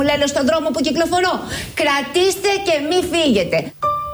λένε στον δρόμο που κυκλοφορώ. Κρατήστε και μη φύγετε.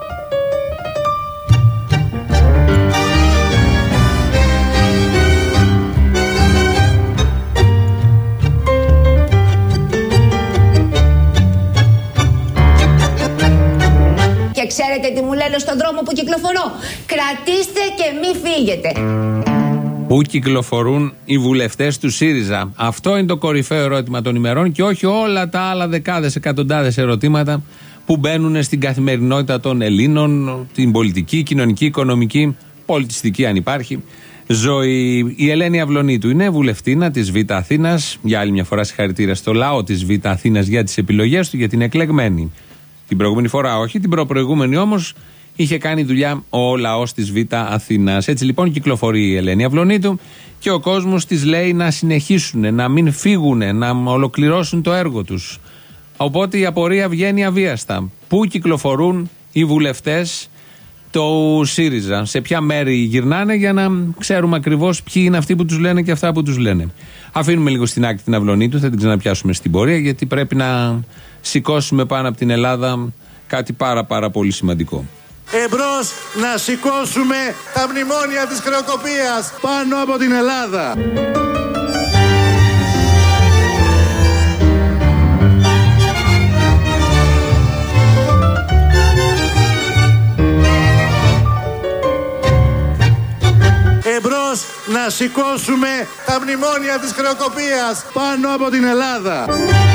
Και ξέρετε τι μου λένε στον δρόμο που κυκλοφορώ. Κρατήστε και μη φύγετε. Πού κυκλοφορούν οι βουλευτές του ΣΥΡΙΖΑ? Αυτό είναι το κορυφαίο ερώτημα των ημερών και όχι όλα τα άλλα δεκάδες, εκατοντάδες ερωτήματα που μπαίνουν στην καθημερινότητα των Ελλήνων, την πολιτική, κοινωνική, οικονομική, πολιτιστική αν υπάρχει ζωή. Η Ελένη Αυλωνίτου είναι βουλευτήνα της Β' Αθήνας. Για άλλη μια φορά συγχαρητήρια στο λαό της Β' Αθήνας για τις επιλογές του, γιατί είναι εκλεγμένη. Την προηγούμενη φορά όχι, την προπροηγούμενη όμως είχε κάνει δουλειά ο λαός της Β' Αθήνας. Έτσι λοιπόν κυκλοφορεί η Ελένη Αυλωνίτου και ο κόσμος της λέει να συνεχίσουν, να μην φύγουν, να ολοκληρώσουν το έργο τους. Οπότε η απορία βγαίνει αβίαστα. Πού κυκλοφορούν οι βουλευτές του ΣΥΡΙΖΑ, σε ποια μέρη γυρνάνε, για να ξέρουμε ακριβώς ποιοι είναι αυτοί που τους λένε και αυτά που τους λένε. Αφήνουμε λίγο στην άκρη την Αυλωνίτου, θα την ξαναπιάσουμε στην πορεία, γιατί πρέπει να σηκώσουμε πάνω από την Ελλάδα κάτι πάρα πολύ σημαντικό. Εμπρός να σηκώσουμε τα μνημόνια της χρεοκοπίας πάνω από την Ελλάδα. Εμπρός να σηκώσουμε τα μνημόνια της χρεοκοπίας πάνω από την Ελλάδα.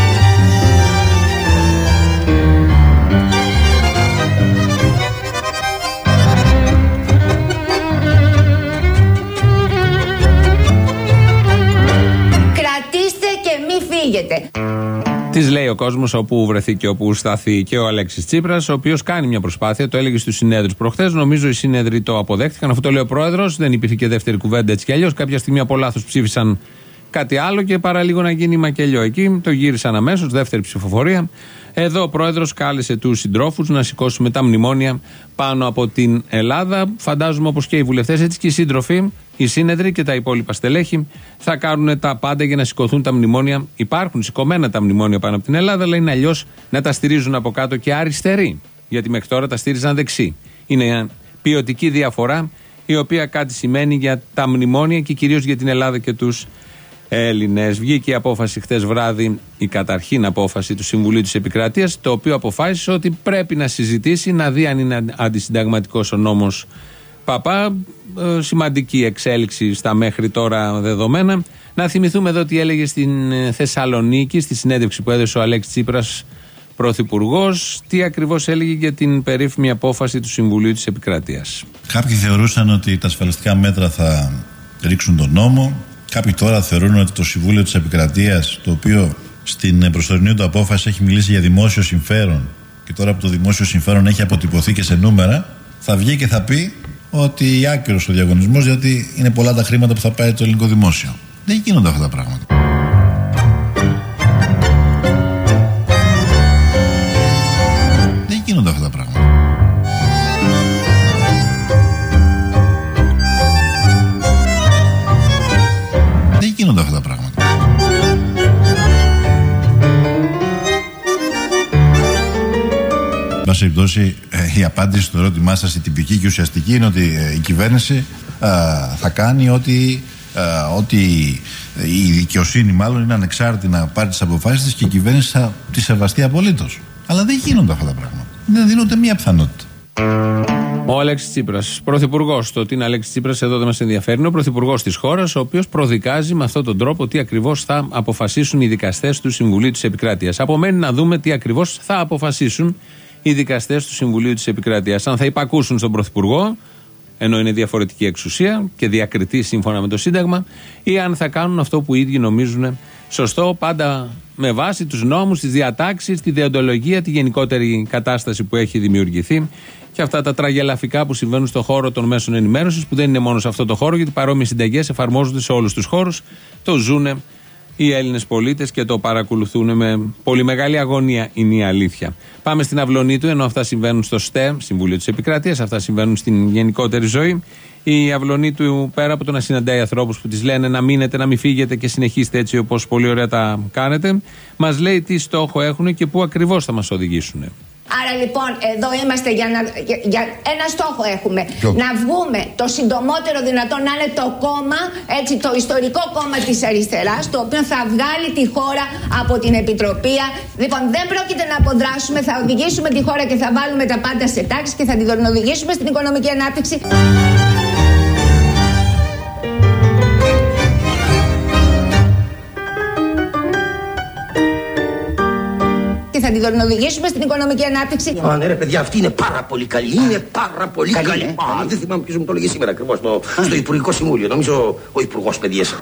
Κρατήστε και μη φύγετε. Της λέει ο κόσμος όπου βρεθεί και όπου σταθεί, και ο Αλέξης Τσίπρας, ο οποίος κάνει μια προσπάθεια, το έλεγε στους συνέδρους προχθές. Νομίζω οι συνέδροι το αποδέχτηκαν. Αυτό το λέει ο πρόεδρος. Δεν υπήρχε και δεύτερη κουβέντα έτσι κι αλλιώς. Κάποια στιγμή από λάθος ψήφισαν κάτι άλλο και παραλίγο να γίνει μακελιό εκεί. Το γύρισαν αμέσως, δεύτερη ψηφοφορία. Εδώ ο πρόεδρος κάλεσε τους συντρόφους να σηκώσουμε τα μνημόνια πάνω από την Ελλάδα. Φαντάζομαι όπως και οι βουλευτές, έτσι και οι σύντροφοι, οι σύνεδροι και τα υπόλοιπα στελέχη θα κάνουν τα πάντα για να σηκωθούν τα μνημόνια. Υπάρχουν σηκωμένα τα μνημόνια πάνω από την Ελλάδα, αλλά είναι αλλιώς να τα στηρίζουν από κάτω και αριστεροί. Γιατί μέχρι τώρα τα στήριζαν δεξί. Είναι μια ποιοτική διαφορά, η οποία κάτι σημαίνει για τα μνημόνια και κυρίως για την Ελλάδα και τους Έλληνες. Βγήκε η απόφαση χθες βράδυ, η καταρχήν απόφαση του Συμβουλίου της Επικρατείας, το οποίο αποφάσισε ότι πρέπει να συζητήσει, να δει αν είναι αντισυνταγματικός ο νόμος Παπά. Σημαντική εξέλιξη στα μέχρι τώρα δεδομένα. Να θυμηθούμε εδώ τι έλεγε στην Θεσσαλονίκη, στη συνέντευξη που έδωσε ο Αλέξης Τσίπρας, πρωθυπουργός, τι ακριβώς έλεγε για την περίφημη απόφαση του Συμβουλίου της Επικρατείας. Κάποιοι θεωρούσαν ότι τα ασφαλιστικά μέτρα θα ρίξουν τον νόμο. Κάποιοι τώρα θεωρούν ότι το Συμβούλιο της Επικρατείας, το οποίο στην προσωρινή του απόφαση έχει μιλήσει για δημόσιο συμφέρον και τώρα που το δημόσιο συμφέρον έχει αποτυπωθεί και σε νούμερα, θα βγει και θα πει ότι άκυρος ο διαγωνισμός, γιατί είναι πολλά τα χρήματα που θα πάει το ελληνικό δημόσιο. Δεν γίνονται αυτά τα πράγματα. Δεν γίνονται αυτά τα πράγματα. Δεν γίνονται αυτά τα πράγματα. Εν πάση περιπτώσει, η απάντηση στο ερώτημά σας, η τυπική και ουσιαστική, είναι ότι η κυβέρνηση θα κάνει ότι η δικαιοσύνη μάλλον είναι ανεξάρτητη να πάρει τις αποφάσεις της και η κυβέρνηση θα τη σεβαστεί απολύτως. Αλλά δεν γίνονται αυτά τα πράγματα. Δεν δίνονται μία πιθανότητα. Ο Αλέξης Τσίπρας, πρωθυπουργός. Το ότι είναι Αλέξης Τσίπρας εδώ δεν μας ενδιαφέρει. Είναι ο πρωθυπουργός της χώρας, ο οποίος προδικάζει με αυτόν τον τρόπο τι ακριβώς θα αποφασίσουν οι δικαστές του Συμβουλίου της Επικρατείας. Απομένει να δούμε τι ακριβώς θα αποφασίσουν οι δικαστές του Συμβουλίου της Επικρατείας. Αν θα υπακούσουν στον πρωθυπουργό, ενώ είναι διαφορετική εξουσία και διακριτή σύμφωνα με το Σύνταγμα, ή αν θα κάνουν αυτό που οι ίδιοι νομίζουν σωστό, πάντα με βάση τους νόμους, τις διατάξεις, τη δεοντολογία, τη γενικότερη κατάσταση που έχει δημιουργηθεί και αυτά τα τραγελαφικά που συμβαίνουν στον χώρο των μέσων ενημέρωσης, που δεν είναι μόνο σε αυτό το χώρο, γιατί παρόμοιες συνταγές εφαρμόζονται σε όλους τους χώρους. Το ζουνε οι Έλληνες πολίτες και το παρακολουθούν με πολύ μεγάλη αγωνία, είναι η αλήθεια. Πάμε στην Αυλωνίτου, ενώ αυτά συμβαίνουν στο ΣΤΕ, Συμβούλιο της Επικρατείας, αυτά συμβαίνουν στην γενικότερη ζωή. Η Αυλωνίτου, πέρα από το να συναντάει ανθρώπους που της λένε να μείνετε, να μην φύγετε και συνεχίστε έτσι όπως πολύ ωραία τα κάνετε, μας λέει τι στόχο έχουν και πού ακριβώς θα μας οδηγήσουν. Άρα λοιπόν εδώ είμαστε για ένα στόχο έχουμε. Να βγούμε το συντομότερο δυνατόν, να είναι το κόμμα, έτσι, το ιστορικό κόμμα της αριστεράς, το οποίο θα βγάλει τη χώρα από την επιτροπία. Λοιπόν, δεν πρόκειται να αποδράσουμε, θα οδηγήσουμε τη χώρα και θα βάλουμε τα πάντα σε τάξη και θα την οδηγήσουμε στην οικονομική ανάπτυξη. Θα την οδηγήσουμε στην οικονομική ανάπτυξη. Ναι, ρε παιδιά, αυτή είναι πάρα πολύ καλή. Είναι πάρα πολύ καλή. Δεν θυμάμαι ποιος μου το λέγε σήμερα ακριβώς στο Υπουργικό Συμβούλιο. Νομίζω ο Υπουργός Παιδείας.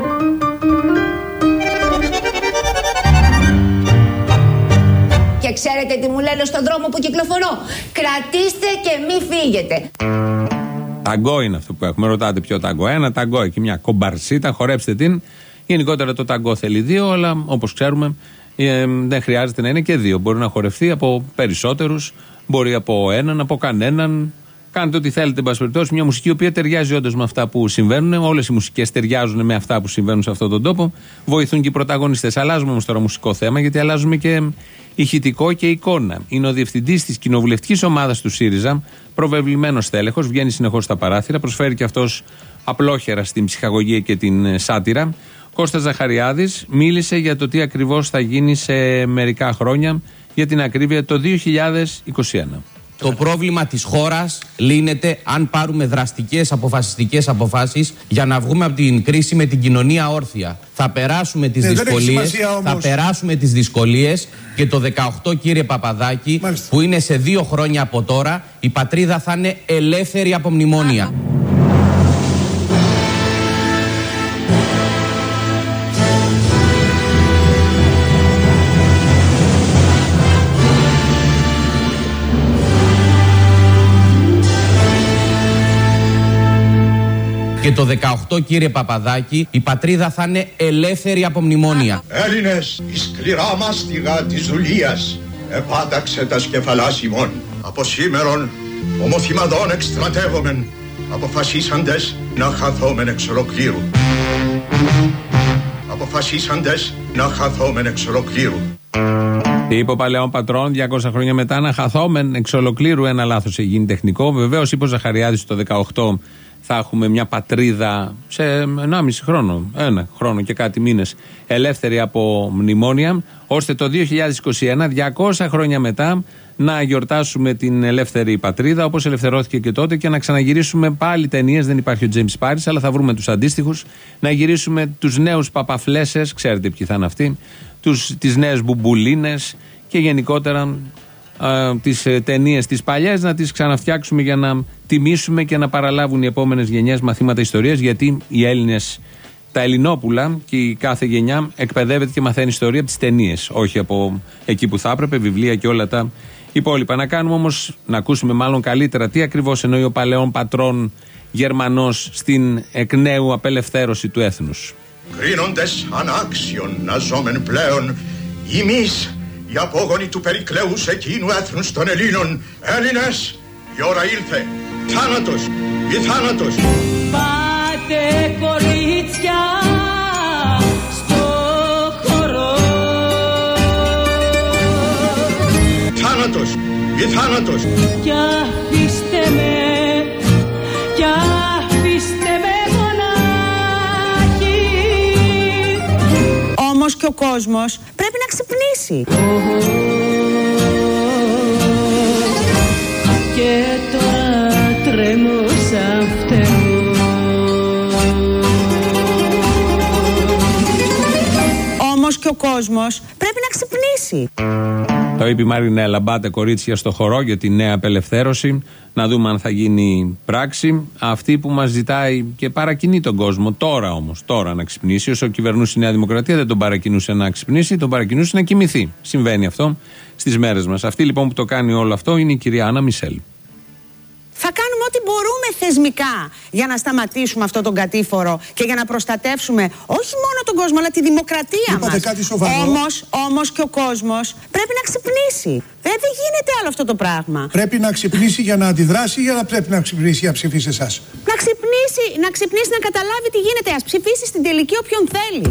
Και ξέρετε τι μου λένε στον δρόμο που κυκλοφορώ? Κρατήστε και μη φύγετε. Ταγκό είναι αυτό που έχουμε. Ρωτάτε ποιο ταγκό? Ένα ταγκό, εκεί μια κομπαρσίτα, χορέψτε την. Γενικότερα το ταγκό θέλει δύο, αλλά όπως ξέρουμε δεν χρειάζεται να είναι και δύο. Μπορεί να χορευτεί από περισσότερους, μπορεί από έναν, από κανέναν. Κάντε ό,τι θέλετε, εν πάση περιπτώσει. Μια μουσική η οποία ταιριάζει όντως με αυτά που συμβαίνουν. Όλες οι μουσικές ταιριάζουν με αυτά που συμβαίνουν σε αυτόν τον τόπο. Βοηθούν και οι πρωταγωνιστές. Αλλάζουμε όμως τώρα μουσικό θέμα, γιατί αλλάζουμε και ηχητικό και εικόνα. Είναι ο διευθυντής της κοινοβουλευτικής ομάδας του ΣΥΡΙΖΑ, προβεβλημένος στέλεχος, βγαίνει συνεχώς στα παράθυρα, προσφέρει και αυτός απλόχερα στην ψυχαγωγία και την σάτυρα. Κώστας Ζαχαριάδης μίλησε για το τι ακριβώς θα γίνει σε μερικά χρόνια, για την ακρίβεια το 2021. Το πρόβλημα της χώρας λύνεται αν πάρουμε δραστικές αποφασιστικές αποφάσεις για να βγούμε από την κρίση με την κοινωνία όρθια. Θα περάσουμε τις δυσκολίες, θα περάσουμε τις δυσκολίες και το 18, κύριε Παπαδάκη, μάλιστα, που είναι σε 2 χρόνια από τώρα, η πατρίδα θα είναι ελεύθερη από μνημόνια. Και το 18, κύριε Παπαδάκη, η πατρίδα θα είναι ελεύθερη από μνημόνια. Έλληνες, η σκληρά μάστιγα της δουλείας επάταξε τα σκεφαλάς ημών. Από σήμερον, ομοθυμαδών εκστρατεύομεν, αποφασίσαντες να χαθόμεν εξ ολοκλήρου. Αποφασίσαντες να χαθόμεν εξ ολοκλήρου. Τι είπε ο παλαιόν πατρόν 200 χρόνια μετά? Να χαθόμεν εξ ολοκλήρου. Ένα λάθος έχει γίνει τεχνικό. Βεβαίως, είπε ο Ζαχαριάδης το 18 θα έχουμε μια πατρίδα σε 1,5 χρόνο, 1 χρόνο και κάτι μήνες, ελεύθερη από μνημόνια, ώστε το 2021, 200 χρόνια μετά, να γιορτάσουμε την ελεύθερη πατρίδα όπως ελευθερώθηκε και τότε και να ξαναγυρίσουμε πάλι ταινίες. Δεν υπάρχει ο Τζέιμς Πάρις, αλλά θα βρούμε τους αντίστοιχους. Να γυρίσουμε τους νέους παπαφλέσες, ξέρετε ποιοι θα είναι αυτοί, τις νέες μπουμπουλίνες και γενικότερα τις ταινίες τις παλιές να τις ξαναφτιάξουμε για να τιμήσουμε και να παραλάβουν οι επόμενες γενιές μαθήματα ιστορίας, γιατί οι Έλληνες, τα Ελληνόπουλα και η κάθε γενιά εκπαιδεύεται και μαθαίνει ιστορία από τις ταινίες, όχι από εκεί που θα έπρεπε, βιβλία και όλα τα υπόλοιπα. Να κάνουμε όμως, να ακούσουμε μάλλον καλύτερα τι ακριβώς εννοεί ο παλαιόν πατρόν Γερμανός στην εκ νέου απελευθέρωση του έθνους. Κρίνοντες ανάξιον να ζώμεν πλέον ημείς οι απόγονοι του Περικλέους εκείνου έθνους των Ελλήνων. Έλληνες, η ώρα ήλθε. Θάνατος ή θάνατος. Πάτε κορίτσια στο χορό. Θάνατος ή θάνατος. Κι αφήστε με, κι αφήστε με μονάχη. Όμως και ο κόσμος πρέπει να ξυπνήσει. Και τώρα τρέμω σαν φτερό. Όμως και ο κόσμος πρέπει να ξυπνήσει. Το είπε η Μαρινέλα. Μπάτε κορίτσια στο χορό για τη νέα απελευθέρωση. Να δούμε αν θα γίνει πράξη. Αυτή που μας ζητάει και παρακινεί τον κόσμο. Τώρα όμως, τώρα να ξυπνήσει. Όσο κυβερνούσε η Νέα Δημοκρατία δεν τον παρακινούσε να ξυπνήσει, τον παρακινούσε να κοιμηθεί. Συμβαίνει αυτό στις μέρες μας. Αυτή λοιπόν που το κάνει όλο αυτό είναι η κυρία Άννα Μισελ. Θα κάνουμε ό,τι μπορούμε θεσμικά για να σταματήσουμε αυτό τον κατήφορο και για να προστατεύσουμε όχι μόνο τον κόσμο αλλά τη δημοκρατία μας. Όμως και ο κόσμος πρέπει να ξυπνήσει. Δεν γίνεται άλλο αυτό το πράγμα. Πρέπει να ξυπνήσει για να αντιδράσει ή να πρέπει να ξυπνήσει για να ψηφίσει εσάς? Να ξυπνήσει, να καταλάβει τι γίνεται. Ας ψηφίσει στην τελική όποιον θέλει.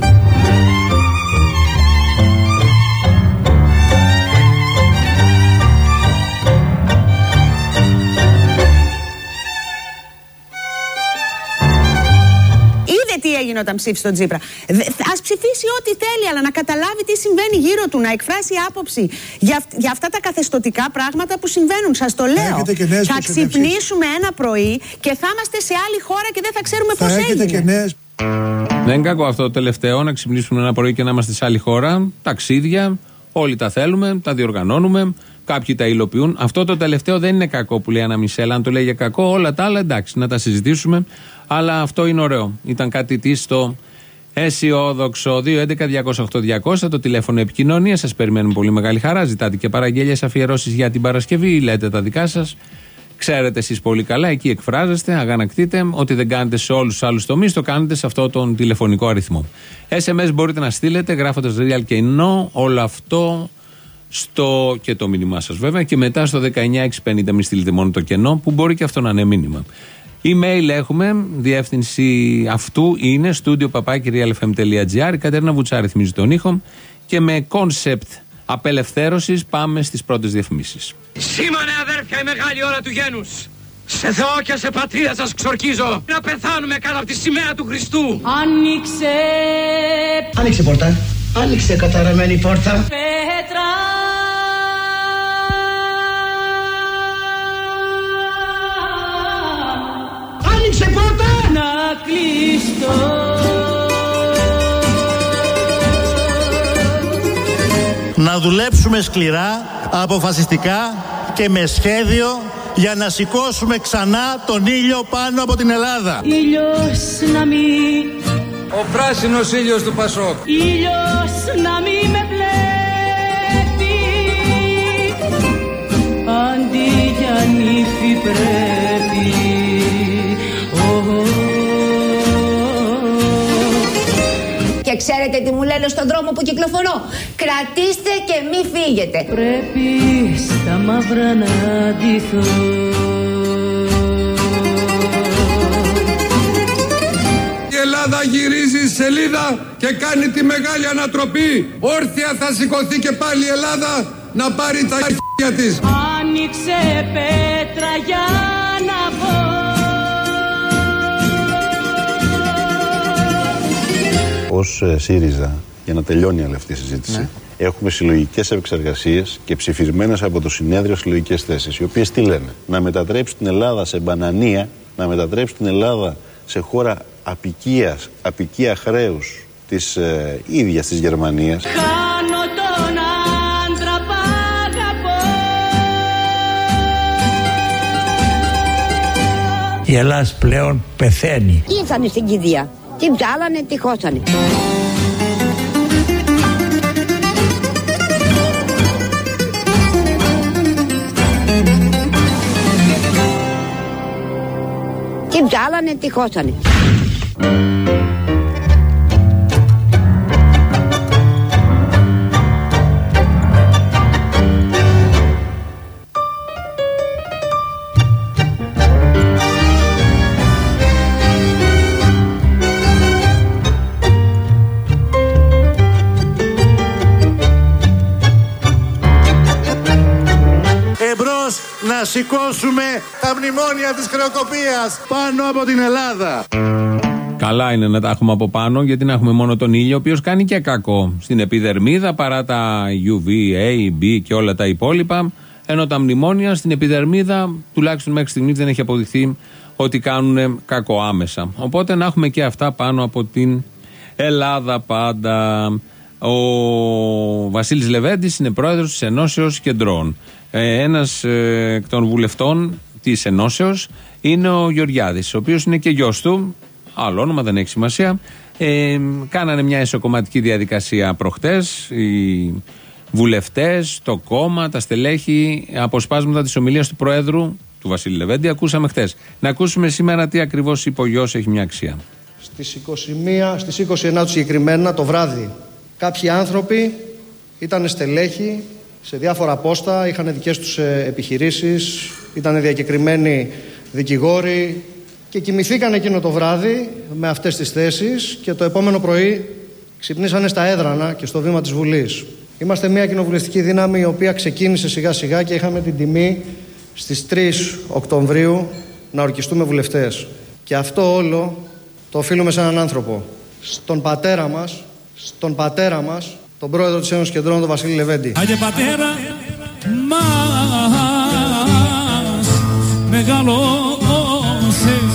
Τι έγινε όταν ψήφισε τον Τσίπρα. Ας ψηφίσει ό,τι θέλει, αλλά να καταλάβει τι συμβαίνει γύρω του, να εκφράσει άποψη για αυτά τα καθεστωτικά πράγματα που συμβαίνουν. Σας το λέω. Θα ξυπνήσουμε ένα πρωί και θα είμαστε σε άλλη χώρα και δεν θα ξέρουμε πώς έγινε. Δεν είναι κακό αυτό το τελευταίο, να ξυπνήσουμε ένα πρωί και να είμαστε σε άλλη χώρα. Ταξίδια, όλοι τα θέλουμε, τα διοργανώνουμε. Κάποιοι τα υλοποιούν. Αυτό το τελευταίο δεν είναι κακό που λέει Άννα Μισέλα. Αν το λέει για κακό, όλα τα άλλα εντάξει, να τα συζητήσουμε. Αλλά αυτό είναι ωραίο. Ήταν κάτι της στο αισιόδοξο. 2.11.208.200 το τηλέφωνο επικοινωνία. Σας περιμένουμε πολύ μεγάλη χαρά. Ζητάτε και παραγγέλιες, αφιερώσεις για την Παρασκευή. Λέτε τα δικά σας. Ξέρετε εσείς πολύ καλά. Εκεί εκφράζεστε, αγανακτείτε. Ό,τι δεν κάνετε σε όλους τους άλλους τομείς, το κάνετε σε αυτό τον τηλεφωνικό αριθμό. SMS μπορείτε να στείλετε γράφοντας real και no. Όλο αυτό. Και το μήνυμά σας βέβαια, και μετά στο 19650 μην στείλετε μόνο το κενό, που μπορεί και αυτό να είναι μήνυμα. Email έχουμε, διεύθυνση αυτού είναι studio@realfm.gr. Η Κατερίνα Βουτσά ρυθμίζει τον ήχο και με κόνσεπτ απελευθέρωσης πάμε στις πρώτες διαφημίσεις. Σήμανε αδέρφια η μεγάλη ώρα του γένους. Σε Θεό και σε πατρίδα σας ξορκίζω να πεθάνουμε κάτω από τη σημαία του Χριστού. Άνοιξε πόρτα. Άνοιξε καταραμένη πόρτα. Πέτρα. Άνοιξε πόρτα. Να κλειστώ. Να δουλέψουμε σκληρά, αποφασιστικά και με σχέδιο για να σηκώσουμε ξανά τον ήλιο πάνω από την Ελλάδα. Ήλιος να μην... Ο πράσινος ήλιος του Πασόκ. Ήλιος να μην με βλέπει. Αντί για νύφη πρέπει. Και ξέρετε τι μου λένε στον δρόμο που κυκλοφορώ? Κρατήστε και μη φύγετε. Πρέπει στα μαύρα να ντυθώ. Η Ελλάδα γυρίζει σελίδα και κάνει τη μεγάλη ανατροπή. Όρθια θα σηκωθεί και πάλι η Ελλάδα να πάρει τα χέρια της. Άνοιξε πέτρα για να βγω. Ως ΣΥΡΙΖΑ, για να τελειώνει όλη αυτή η συζήτηση, έχουμε συλλογικές επεξεργασίες και ψηφισμένες από το συνέδριο συλλογικές θέσεις, οι οποίες τι λένε? Να μετατρέψει την Ελλάδα σε μπανανία, να μετατρέψει την Ελλάδα σε χώρα απικία χρέους της ίδιας της Γερμανίας. Χάνω τον άντρα που αγαπώ. Η Ελλάδα πλέον πεθαίνει. Ήρθανε στην κηδεία, την ψάλανε, τη χώσανε. Την ψάλανε, τη χώσανε. Να σηκώσουμε τα μνημόνια της χρεοκοπίας πάνω από την Ελλάδα. Καλά είναι να τα έχουμε από πάνω, γιατί να έχουμε μόνο τον ήλιο, ο οποίος κάνει και κακό στην επιδερμίδα, παρά τα UV, A, B και όλα τα υπόλοιπα. Ενώ τα μνημόνια στην επιδερμίδα, τουλάχιστον μέχρι στιγμής, δεν έχει αποδειχθεί ότι κάνουν κακό άμεσα. Οπότε να έχουμε και αυτά πάνω από την Ελλάδα πάντα. Ο Βασίλης Λεβέντης είναι πρόεδρος της Ενώσεως Κεντρών. Ένας εκ των βουλευτών της Ενώσεως είναι ο Γεωργιάδης, ο οποίος είναι και γιος του, άλλο όνομα δεν έχει σημασία. Κάνανε μια ισοκομματική διαδικασία προχτές οι βουλευτές, το κόμμα, τα στελέχη, αποσπάσματα της ομιλίας του Προέδρου του Βασίλη Λεβέντη. Ακούσαμε χτες. Να ακούσουμε σήμερα τι ακριβώς είπε ο γιος έχει μια αξία. Στις 29 συγκεκριμένα το βράδυ, κάποιοι άνθρωποι ήταν στελέχοι σε διάφορα πόστα, είχαν δικές τους επιχειρήσεις, ήταν διακεκριμένοι δικηγόροι και κοιμηθήκαν εκείνο το βράδυ με αυτές τις θέσεις και το επόμενο πρωί ξυπνήσανε στα έδρανα και στο βήμα της Βουλής. Είμαστε μια κοινοβουλευτική δύναμη η οποία ξεκίνησε σιγά σιγά και είχαμε την τιμή στις 3 Οκτωβρίου να ορκιστούμε βουλευτές. Και αυτό όλο το οφείλουμε σε έναν άνθρωπο. Στον πατέρα μας, τον πρόεδρο της Ένωσης Κεντρών, τον Βασίλη Λεβέντη. Άγιε πατέρα μας, μεγαλώσες.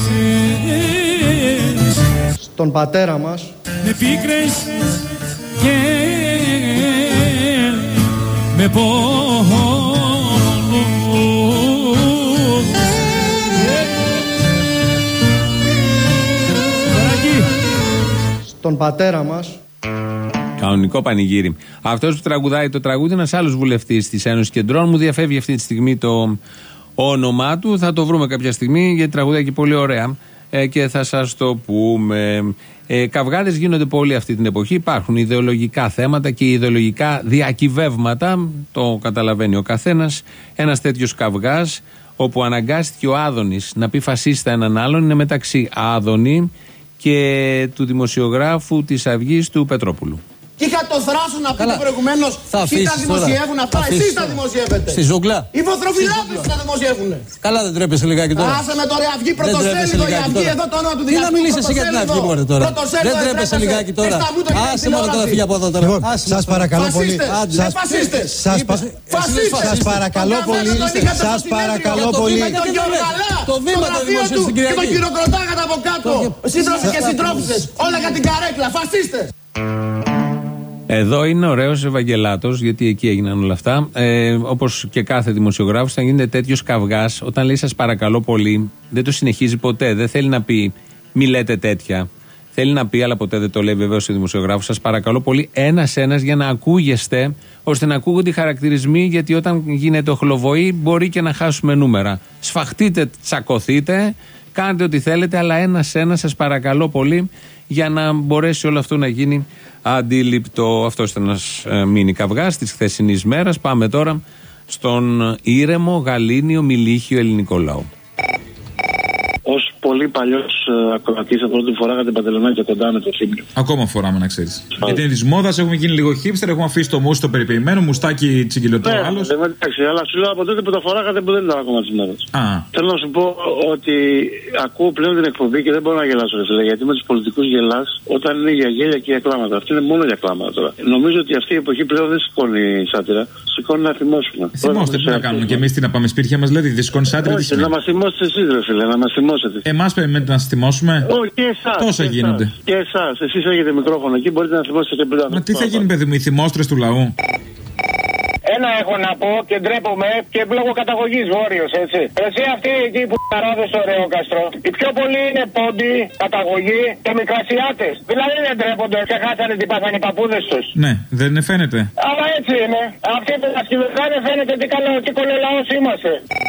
Στον πατέρα μας, με πίκρες και με πόνο. Στον πατέρα μας. Κανονικό πανηγύρι. Αυτός που τραγουδάει το τραγούδι, ένας άλλος βουλευτής της Ένωσης Κεντρών, μου διαφεύγει αυτή τη στιγμή το όνομά του. Θα το βρούμε κάποια στιγμή γιατί τραγουδάει και πολύ ωραία και θα σας το πούμε. Καυγάδες γίνονται πολύ αυτή την εποχή. Υπάρχουν ιδεολογικά θέματα και ιδεολογικά διακυβεύματα. Το καταλαβαίνει ο καθένας. Ένας τέτοιος καυγάς, όπου αναγκάστηκε ο Άδωνης να πει φασίστα έναν άλλον, είναι μεταξύ Άδωνη και του δημοσιογράφου της Αυγής του Πετρόπουλου. Και είχα το θράσο να πείτε προηγουμένως ποιοι τα δημοσιεύουν αυτά. Εσείς τα δημοσιεύετε. Στη ζούγκλα. Οι βοθροφυλάκες τα δημοσιεύουν. Καλά, δεν τρέπεσαι λιγάκι τώρα. Άσε με τώρα, Αυγή πρωτοσέλιδο, η Αυγή εδώ το όνομα του δικαστή. Τι να μιλήσεις εσύ για την Αυγή μωρέ τώρα. Δεν τρέπεσαι λιγάκι τώρα. Άσε μόνο τώρα, φύγει από εδώ τώρα. Σας παρακαλώ πολύ. Φασίστες. Σας παρακαλώ πολύ. Σας παρακαλώ πολύ. Το βήμα το δημοσίου στην Κυριακή. Και το χειροκροτάγατε από κάτω. Σύντροφοι και συντρόφισσες. Όλα για την καρέκλα. Φασίστες. Εδώ είναι ωραίος Ευαγγελάτος, γιατί εκεί έγιναν όλα αυτά. Όπως και κάθε δημοσιογράφος, θα γίνεται τέτοιος καυγάς. Όταν λέει σας παρακαλώ πολύ, δεν το συνεχίζει ποτέ. Δεν θέλει να πει μη λέτε τέτοια. Θέλει να πει, αλλά ποτέ δεν το λέει βεβαίως ο δημοσιογράφος. Σας παρακαλώ πολύ, ένας-ένας για να ακούγεστε, ώστε να ακούγονται οι χαρακτηρισμοί. Γιατί όταν γίνεται οχλοβοή, μπορεί και να χάσουμε νούμερα. Σφαχτείτε, τσακωθείτε, κάντε ό,τι θέλετε, αλλά ένας-ένας σας παρακαλώ πολύ, για να μπορέσει όλο αυτό να γίνει αντίληπτο. Αυτό ήταν ένας μίνι καυγάς της χθεσινής μέρας. Πάμε τώρα στον ήρεμο, γαλήνιο, μιλίχιο ελληνικό λαό. Ως πολύ παλιός ακροατής, από πρώτη φορά είχατε παντελονάκια κοντά με το Θήμιο. Ακόμα φοράμε, να ξέρεις. Γιατί είναι τη μόδα, έχουμε γίνει λίγο hipster, έχουμε αφήσει το μουσ το περιποιημένο, μουστάκι τσιγκυλωτό άλλο. Ναι, εντάξει, αλλά σου λέω από τότε που τα φοράγατε που δεν ήταν ακόμα τη μόδα. Θέλω να σου πω ότι ακούω πλέον την εκπομπή και δεν μπορώ να γελάσω, ρε φίλε, γιατί με τους πολιτικούς γελάς όταν είναι για γέλια και για κλάματα. Αυτή είναι μόνο για κλάματα τώρα. Νομίζω ότι αυτή η εποχή πλέον δεν σηκώνει σάτυρα, σηκώνει να θυμώσουμε. Θυμώστε, τι να κάνουμε και εμείς, τι να πάμε σπίτια μας, δηλαδή, δεν σηκώνει σάτυρα. Όχι, να μας θυμώσετε εσείς, ρε φίλε, να μας θυμώσετε. Εμάς περιμένετε να σας θυμώσουμε. Όχι, και εσάς. Τόσα γίνονται. Και εσάς. Εσείς έχετε μικρόφωνο εκεί, μπορείτε να θυμώσετε και πλέον. Μα τι θα γίνει, παιδί μου, οι θυμόστρες του λαού. Ένα έχω να πω και ντρέπομαι και λόγω καταγωγής Βόρειος, έτσι. Εσύ αυτοί εκεί που παράδε στο Ρεόκαστρο, οι πιο πολλοί είναι πόντοι, καταγωγή και μικρασιάτες. Δηλαδή δεν ντρέπονται και χάσανε τι πάθανε οι παππούδες τους. Ναι, δεν φαίνεται. Αλλά έτσι είναι. Αυτοί που μας κυβερνάνε φαίνεται τι κολολαός είμαστε.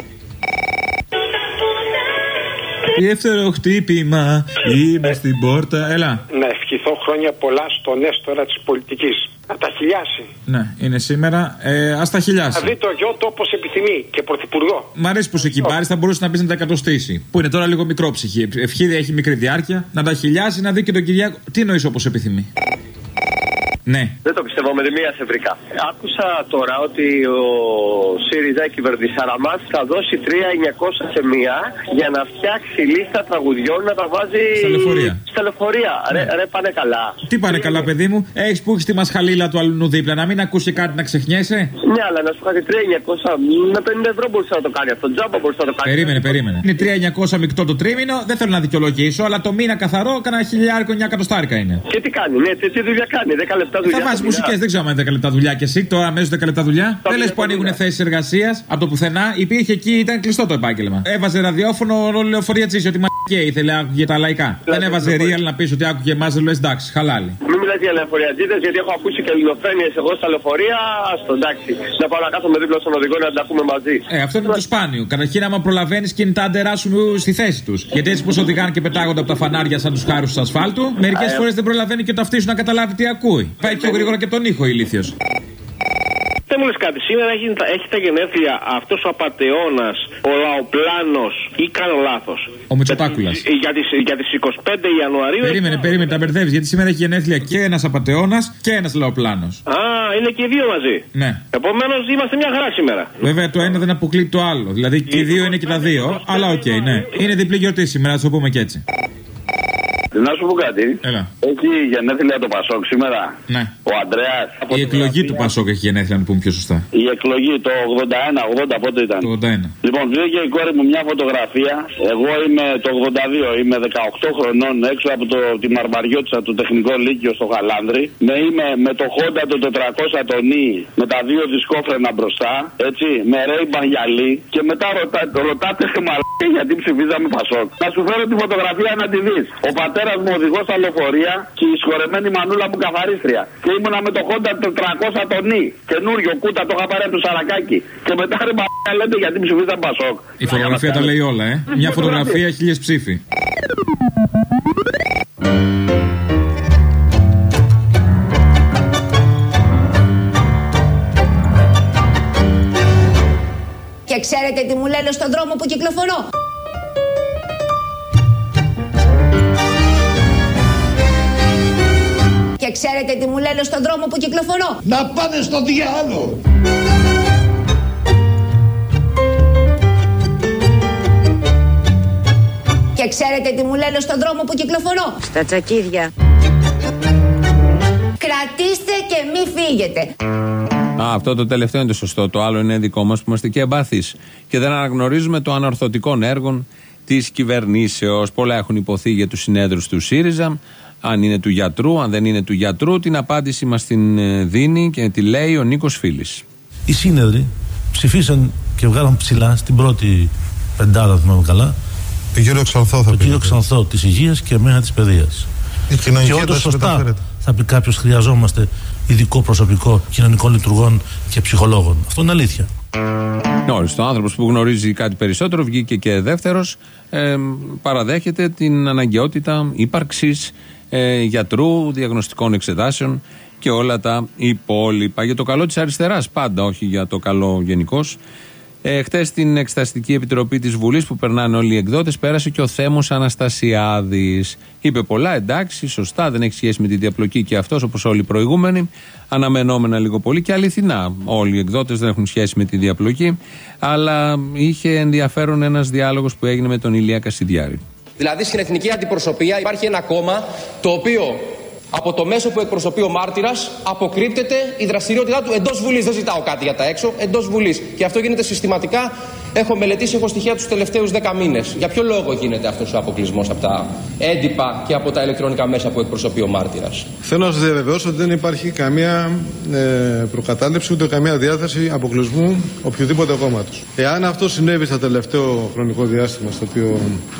Δεύτερο χτύπημα, είμαι στην πόρτα. Έλα. Να ευχηθώ χρόνια πολλά στον έστωρα της πολιτικής. Να τα χιλιάσει. Ναι, είναι σήμερα. Ας τα χιλιάσει. Να δει το γιο του όπως επιθυμεί και πρωθυπουργό. Μ' αρέσει που σε κυμπάρει, θα μπορούσε να πει να τα εκατοστήσει. Που είναι τώρα λίγο μικρόψυχη. Ευχή έχει μικρή διάρκεια. Να τα χιλιάσει, να δει και τον Κυριάκο. Τι εννοείς όπως επιθυμεί. Ναι. Δεν το πιστεύω, με τη μία σε βρήκα. Άκουσα τώρα ότι ο ΣΥΡΙΖΑ, η κυβέρνηση Σαραμάς, θα δώσει 3.900 σε μία για να φτιάξει λίστα τραγουδιών να τα βάζει στα λεωφορεία. Ναι. Ρε, πάνε καλά. Τι πάνε καλά, παιδί μου, έχεις που έχεις τη μασχαλίλα του αλλού δίπλα, να μην ακούσει κάτι να ξεχνιέσαι. Ναι, αλλά να σου κάνει 3.900 με 50 ευρώ μπορούσε να το κάνει αυτό. Τζάμπα μπορούσε να το κάνει. Περίμενε. Είναι 3.900 μεικτό το τρίμηνο, δεν θέλω να δικαιολογήσω, αλλά το μήνα καθαρό, κανένα 1.900 είναι. Και τι κάνει, ναι, τι δουλειά κάνει, 10 λεπτά. Θα βάζει μουσικές, δεν ξέρω αν είναι 10 λεπτά δουλειά και εσύ. Τώρα αμέσως 10 λεπτά δουλειά. Δεν λες που ανοίγουν θέσεις εργασίας από το πουθενά. Υπήρχε εκεί, ήταν κλειστό το επάγγελμα. Έβαζε ραδιόφωνο, λεωφορεία τσίσιο, ότι μαγική ήθελε, άκουγε τα λαϊκά. Δεν έβαζε real να πει ότι άκουγε εμάς, λες εντάξει, χαλάλι. μην μιλάς για λεωφοριατζίδες, γιατί έχω ακούσει και ελληνοφρένειες εγώ στα λεωφορεία. Στο εντάξει. Να πάω να κάθομαι δίπλα στον οδηγό να τα πούμε μαζί. Αυτό είναι το σπάνιο. Καταρχήν, άμα προλαβαίνεις κινητά σου στη θέση τους. Γιατί έτσι πως οδηγάνε και πετάγονται από τα φανάρια σαν τους χάρους του ασφάλτου, μερικές φορές δεν προλαβαίνει και το αυτί σου να καταλάβει τι ακούει. Πάει πιο γρήγορα και τον ήχο ηλίθιος. Δεν μου λες κάτι, σήμερα έχει τα γενέθλια αυτός ο απατεώνας, ο Λαοπλάνος, ή κάνω λάθος? Ο Μητσοτάκουλας. Για τις 25 Ιανουαρίου. Περίμενε, τα μπερδεύεις, γιατί σήμερα έχει γενέθλια και ένας απατεώνας και ένας Λαοπλάνος. Α, είναι και οι δύο μαζί. Ναι. Επομένως είμαστε μια χαρά σήμερα. Βέβαια το ένα δεν αποκλείει το άλλο. Δηλαδή και οι δύο είναι και τα δύο, αλλά οκ, ναι. Είναι διπλή γιορτή σήμερα, να το πούμε και έτσι. Να σου πω κάτι. Έλα. Έχει γενέθλια το Πασόκ σήμερα. Ναι. Ο Ανδρέας. Η εκλογή του Πασόκ έχει γενέθλια, να πούμε πιο σωστά. Η εκλογή το 81-80 πότε ήταν? Το 81. Λοιπόν, βγήκε η κόρη μου μια φωτογραφία. Εγώ είμαι το 82, είμαι 18 χρονών έξω από τη Μαρμαριώτησα του Τεχνικό Λύκειο στο Χαλάνδρι. Με το Honda το 400 τονί, με τα δύο δισκόφρενα μπροστά. Έτσι, με Ray-Ban γυαλί. Και μετά ρωτάτε γιατί ψηφίζαμε Πασόκ. Θα σου φέρω τη φωτογραφία να τη δεις. Ο πατέρας μου οδηγός στα λεωφορεία και η σχορεμένη μανούλα μου καθαρίστρια. Και ήμουνα με το Honda 400 τονί. Καινούριο κούτα, το είχα πάρει από το Σαρακάκι. Και μετά ρε λέτε γιατί ψηφίζαμε Πασόκ. Η φωτογραφία τα λέει όλα, Μια φωτογραφία, 1000 ψήφοι. Και ξέρετε τι μου λένε στον δρόμο που κυκλοφορώ? Και ξέρετε τι μου λένε στον δρόμο που κυκλοφορώ? Να πάνε στο διάλογο! Και ξέρετε τι μου λένε στον δρόμο που κυκλοφορώ? Στα τσακίδια. Κρατήστε και μη φύγετε. Αυτό το τελευταίο είναι το σωστό. Το άλλο είναι δικό μας που είμαστε και εμπαθείς. Και δεν αναγνωρίζουμε το ανορθωτικών έργων της κυβερνήσεως. Πολλά έχουν υποθεί για τους συνέδρους του ΣΥΡΙΖΑ. Αν είναι του γιατρού, αν δεν είναι του γιατρού. Την απάντηση μας την δίνει και τη λέει ο Νίκος Φίλης. Οι σύνεδροι ψηφίσαν και βγάλαν ψηλά στην πρώτη πεντάδα, θυμάμαι καλά, τον κύριο Ξανθό της Υγείας και εμένα της Παιδείας. Και όντως σωστά θα πει κάποιος, χρειαζόμαστε ειδικό προσωπικό κοινωνικών λειτουργών και ψυχολόγων. Αυτό είναι αλήθεια. Ο άνθρωπος που γνωρίζει κάτι περισσότερο βγήκε και δεύτερος, παραδέχεται την αναγκαιότητα ύπαρξης γιατρού, διαγνωστικών εξετάσεων και όλα τα υπόλοιπα. Για το καλό της αριστεράς πάντα, όχι για το καλό γενικώς. Χτες στην Εξεταστική Επιτροπή της Βουλής που περνάνε όλοι οι εκδότες πέρασε και ο Θέμος Αναστασιάδης. Είπε πολλά, εντάξει, σωστά, δεν έχει σχέση με τη διαπλοκή και αυτός όπως όλοι οι προηγούμενοι. Αναμενόμενα λίγο πολύ και αληθινά. Όλοι οι εκδότες δεν έχουν σχέση με τη διαπλοκή. Αλλά είχε ενδιαφέρον ένας διάλογος που έγινε με τον Ηλία Κασιδιάρη. Δηλαδή στην εθνική αντιπροσωπεία υπάρχει ένα κόμμα το οποίο από το μέσο που εκπροσωπεί ο μάρτυρας αποκρύπτεται η δραστηριότητά του εντός Βουλής. Δεν ζητάω κάτι για τα έξω, εντός Βουλής. Και αυτό γίνεται συστηματικά. Έχω μελετήσει, έχω στοιχεία τους τελευταίους 10 μήνες. Για ποιο λόγο γίνεται αυτός ο αποκλεισμός από τα έντυπα και από τα ηλεκτρονικά μέσα που εκπροσωπεί ο μάρτυρας? Θέλω να σας διαβεβαιώσω ότι δεν υπάρχει καμία προκατάληψη ούτε καμία διάθεση αποκλεισμού οποιοδήποτε κόμματος. Εάν αυτό συνέβη στο τελευταίο χρονικό διάστημα στο οποίο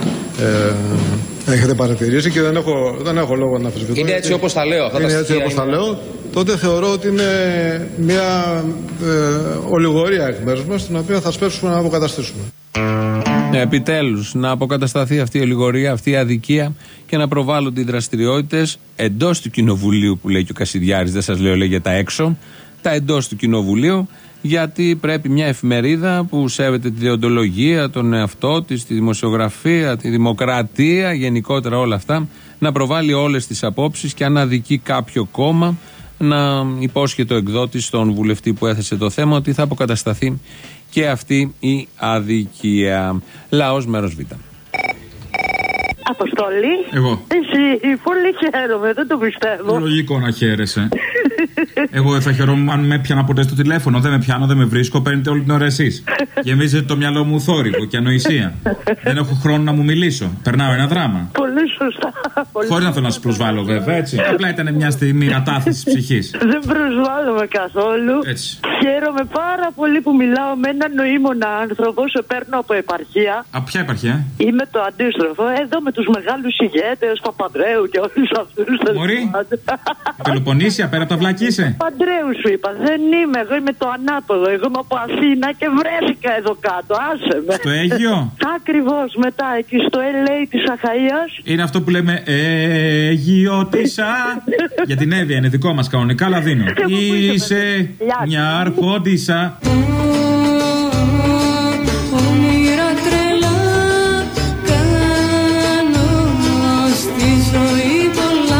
έχετε παρατηρήσει και δεν έχω λόγο να αφισβητώ. Είναι έτσι όπως τα λέω. Είναι έτσι όπως τα λέω. Τότε θεωρώ ότι είναι μια ολιγορία εκ μέρους μας την οποία θα σπεύσουμε να αποκαταστήσουμε. Επιτέλους να αποκατασταθεί αυτή η ολιγορία, αυτή η αδικία και να προβάλλονται οι δραστηριότητες εντός του κοινοβουλίου που λέει και ο Κασιδιάρης, δεν σας λέω λέει για τα έξω, τα εντός του κοινοβουλίου, γιατί πρέπει μια εφημερίδα που σέβεται τη δεοντολογία, τον εαυτό της, τη δημοσιογραφία, τη δημοκρατία, γενικότερα όλα αυτά, να προβάλλει όλες τις απόψεις και αν αδικεί κάποιο κόμμα να υπόσχεται ο εκδότης στον βουλευτή που έθεσε το θέμα ότι θα αποκατασταθεί και αυτή η αδικία. Λαός μέρος Β. Αποστολή. Εγώ. Εσύ, πολύ χαίρομαι, δεν το πιστεύω. Λογικό να χαίρεσαι. Εγώ δεν θα χαιρόμουν αν με έπιανα ποτέ στο τηλέφωνο. Δεν με πιάνω, δεν με βρίσκω, παίρνετε όλη την ώρα εσείς. Γεμίζετε το μυαλό μου θόρυβο και ανοησία. Δεν έχω χρόνο να μου μιλήσω. Περνάω ένα δράμα. Πολύ Πολύ σωστά. Χωρίς να θέλω να σας προσβάλλω, βέβαια, έτσι. Απλά ήταν μια στιγμή κατάθεσης ψυχής. Δεν προσβάλλομαι καθόλου. Έτσι. Χαίρομαι πάρα πολύ που μιλάω με έναν νοήμονα άνθρωπο. Σε παίρνω από επαρχία. Από ποια επαρχία? Είμαι το αντίστροφο. Εδώ με τους μεγάλους ηγέτες, Παπανδρέου και όλους αυτούς. Μωρή. Πελοποννήσια, πέρα από τα βλακή είσαι. Παπανδρέου σου είπα. Δεν είμαι. Εγώ είμαι το ανάποδο. Εγώ είμαι από Αθήνα και βρέθηκα εδώ κάτω. Άσε με. Στο Αίγυο. Ακριβώς μετά εκεί στο LA της Αχαΐας. Είναι αυτό που λέμε Αιγιώτισσα. Για την Εύβοια είναι δικό μας κανονικά, αλλά δίνω. Είσαι μια αρχόντισσα. Όνειρα τρελά κάνω στη ζωή πολλά.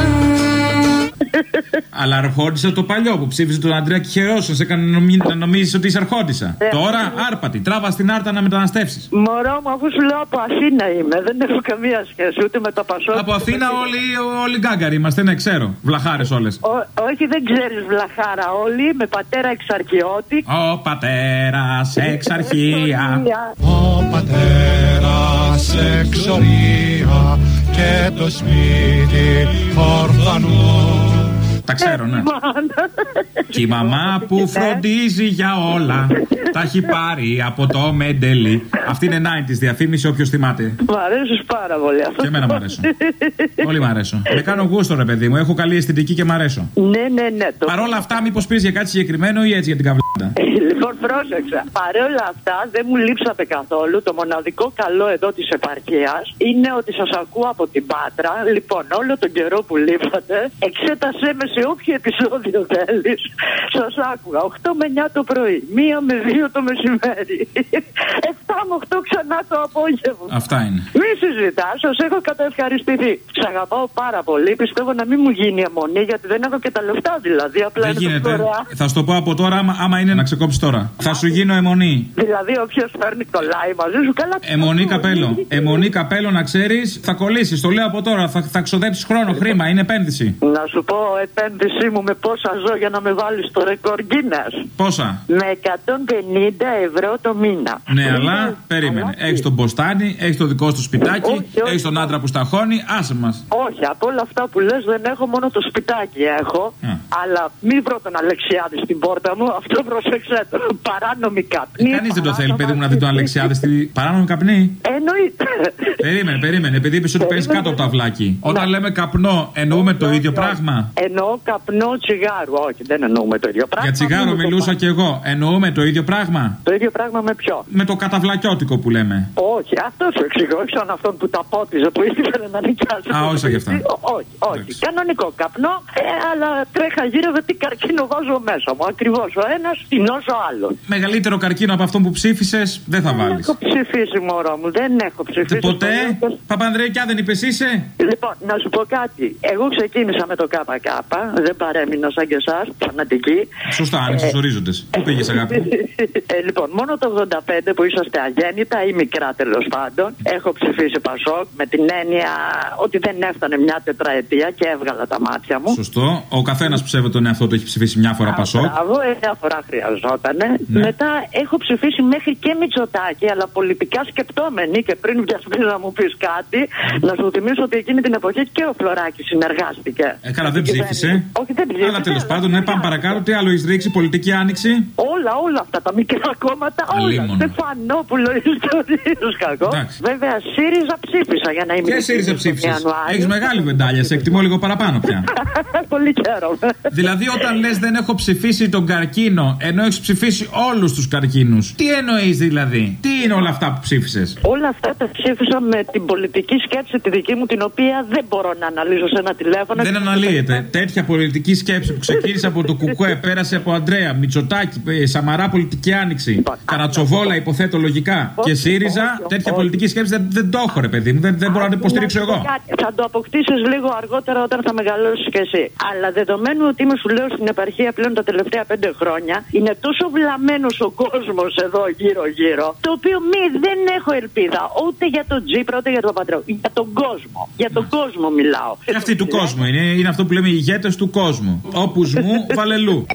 Αλλά αρχόντισσα το παλιό που ψήφισε τον Αντρέα Κιχερόσο. Σε έκανε να νομίζεις ότι είσαι αρχόντισσα. Τώρα άρπατη. Τράβα στην άρτα να μεταναστεύσεις. Μωρό μου, αφού σου λέω από Αθήνα είμαι. Δεν έχω καμία σχέση ούτε με το Πασόκ. Από Αθήνα όλοι γκάγκαροι είμαστε, ναι, ξέρω. Βλαχάρες όλες. Όχι, δεν ξέρεις βλαχάρα όλοι. Με πατέρα εξαρχιώτη. Ο πατέρας εξαρχία. Ο πατέρας εξορία και το σπίτι ορφανό. Τα ξέρω, ναι. Και η μαμά που φροντίζει για όλα τα έχει πάρει από το Μεντελή. Αυτή είναι 90's διαφήμιση, όποιος θυμάται. Μ' αρέσει πάρα πολύ αυτό. Και εμένα μ' αρέσω. Πολύ μ' αρέσω. Με κάνω γούστο, ρε παιδί μου. Έχω καλή αισθητική και μ' αρέσω. Ναι. Παρ' όλα αυτά, μήπως πεις για κάτι συγκεκριμένο ή έτσι για την καβλάντα? Λοιπόν, πρόσεξα. Παρόλα αυτά, δεν μου λείψατε καθόλου. Το μοναδικό καλό εδώ της επαρχίας είναι ότι σας ακούω από την Πάτρα. Λοιπόν, όλο τον καιρό που λείψατε, εξέτασέ με σε όποιο επεισόδιο θέλεις. Σας άκουγα 8 με 9 το πρωί, 1 με 2 το μεσημέρι, 7 με 8 ξανά το απόγευμα. Αυτά είναι. Μη συζητάς, σας έχω καταευχαριστηθεί. Σ' αγαπάω πάρα πολύ. Πιστεύω να μην μου γίνει αιμονή, γιατί δεν έχω και τα λεφτά δηλαδή. Απλά δεν γίνεται. Θα σου το πω από τώρα, άμα είναι να ξεκόψεις τώρα. Θα σου γίνω αιμονή. Δηλαδή, όποιος φέρνει το λάι μαζί σου, καλά. Αιμονή καπέλο. Αιμονή καπέλο να ξέρεις, θα κολλήσεις. Το λέω από τώρα. Θα ξοδέψεις χρόνο, χρήμα. Είναι επένδυση. Να σου πω, επένδυσή μου με πόσα ζω για να με βάλεις στο ρεκόρ Guinness. Πόσα? Με 150 ευρώ το μήνα. Ναι, αλλά περίμενε. Έχεις τον μποστάνι, έχεις το δικό σου σπιτάκι, έχεις τον άντρα που σταχώνει. Άσε μας. Όχι, από όλα αυτά που λες δεν έχω, μόνο το σπιτάκι έχω. Αλλά μην βρω τον Αλεξιάδη στην πόρτα μου, αυτό προσέξτε το. Παράνομη καπνή. Κανείς δεν το θέλει, παιδί μου, να δει τον Αλεξιάδη στην παράνομη καπνή. Εννοείται. Περίμενε, επειδή είπες ότι παίρνεις κάτω από το αυλάκι. Όταν λέμε καπνό, εννοούμε το ίδιο πράγμα? Εννοώ καπνό τσιγάρου. Όχι, δεν εννοούμε το ίδιο πράγμα. Για τσιγάρο μιλούσα κι εγώ. Εννοούμε το ίδιο πράγμα? Το ίδιο πράγμα με ποιο? Με το καταβλακιώτικο που λέμε. Όχι, αυτό σου εξηγώ. Σαν αυτόν που τα πότιζε, που ήθελε να νοικιάσει. Α, όχι για αυτά. Όχι. Κανονικό καπνό, αλλά τρέχα γύρω τι καρκίνο βάζω μέσα μου. Ακριβώς ο ένας, τεινός ο άλλος. Μεγαλύτερο καρκίνο από αυτό που ψήφισες δεν θα βάλεις. Δεν έχω ψηφίσει, μωρό μου. Δεν έχω ψηφίσει. Ποτέ. Παπανδρέκια, δεν είπες είσαι? Λοιπόν, να σου πω κάτι. Εγώ ξεκίνησα με το ΚΚ. Δεν παρέμεινα σαν και εσάς, φανατική. Σωστά, άνοιξες ορίζοντες. Πού πήγες, αγάπη? Λοιπόν, μόνο το 85 που είσαστε αγέννητα ή μικρά τέλος πάντων, έχω ψηφίσει Πασόκ με την έννοια ότι δεν έφτανε μια τετραετία και έβγαλα τα μάτια μου. Σωστό. Ο καθένας που σέβεται τον εαυτό του έχει ψηφίσει μια φορά Πασόκ. Μπράβο, μια φορά χρειαζότανε. Ναι. Μετά έχω ψηφίσει μέχρι και Μητσοτάκη, αλλά πολιτικά σκεπτόμενη, και πριν βιαστείς να μου πεις κάτι, να σου θυμίσω ότι εκείνη την εποχή και ο Φλωράκης συνεργάστηκε. Καλά, δεν ψήφισε. Όχι, δεν ψήφισε. Αλλά τέλος πάντων, πάμε παρακάτω. Τι άλλο έχεις ρίξει, πολιτική άνοιξη? Όλα αυτά τα μικρά κόμματα, όλα. Στεφανόπουλο, ιστορίες κακό. Βέβαια, ΣΥΡΙΖΑ ψήφισα για να είμαι. Και ΣΥΡΙΖΑ ψήφισες? Έχεις μεγάλη βεντάλια, σε εκτιμώ λίγο παραπάνω πια. Πολύ χαίρομαι. Δηλαδή, όταν λες δεν έχω ψηφίσει τον καρκίνο, ενώ έχεις ψηφίσει όλους τους καρκίνους, τι εννοείς δηλαδή? Τι είναι όλα αυτά που ψήφισες? Όλα αυτά τα ψήφισα με την πολιτική σκέψη τη δική μου, την οποία δεν μπορώ να αναλύσω σε ένα τηλέφωνο. Δεν αναλύεται. Τέτοια πολιτική σκέψη που ξεκίνησε από το Κουκουέ, πέρασε από Αντρέα, Μητσοτάκη, Σαμαρά πολιτική άνοιξη, Καρατσοβόλα υποθέτω λογικά, και ΣΥΡΙΖΑ, τέτοια πολιτική σκέψη δεν το έχω, ρε παιδί μου. Δεν μπορώ να την υποστηρίξω εγώ. Θα το αποκτήσεις λίγο αργότερα όταν θα μεγαλώσεις κι εσύ. Αλλά δεδομένου ότι είμαι, σου λέω, στην επαρχία πλέον τα τελευταία 5 χρόνια, είναι τόσο βλαμμένος ο κόσμος εδώ γύρω-γύρω, το οποίο δεν έχω ελπίδα ούτε για τον Τζίπρα ούτε για τον Παπανδρέου. Για τον κόσμο. Για τον κόσμο μιλάω. Και αυτοί του κόσμου είναι αυτό που λέμε οι ηγέτες του κόσμου. Όπους μου, βαλελού.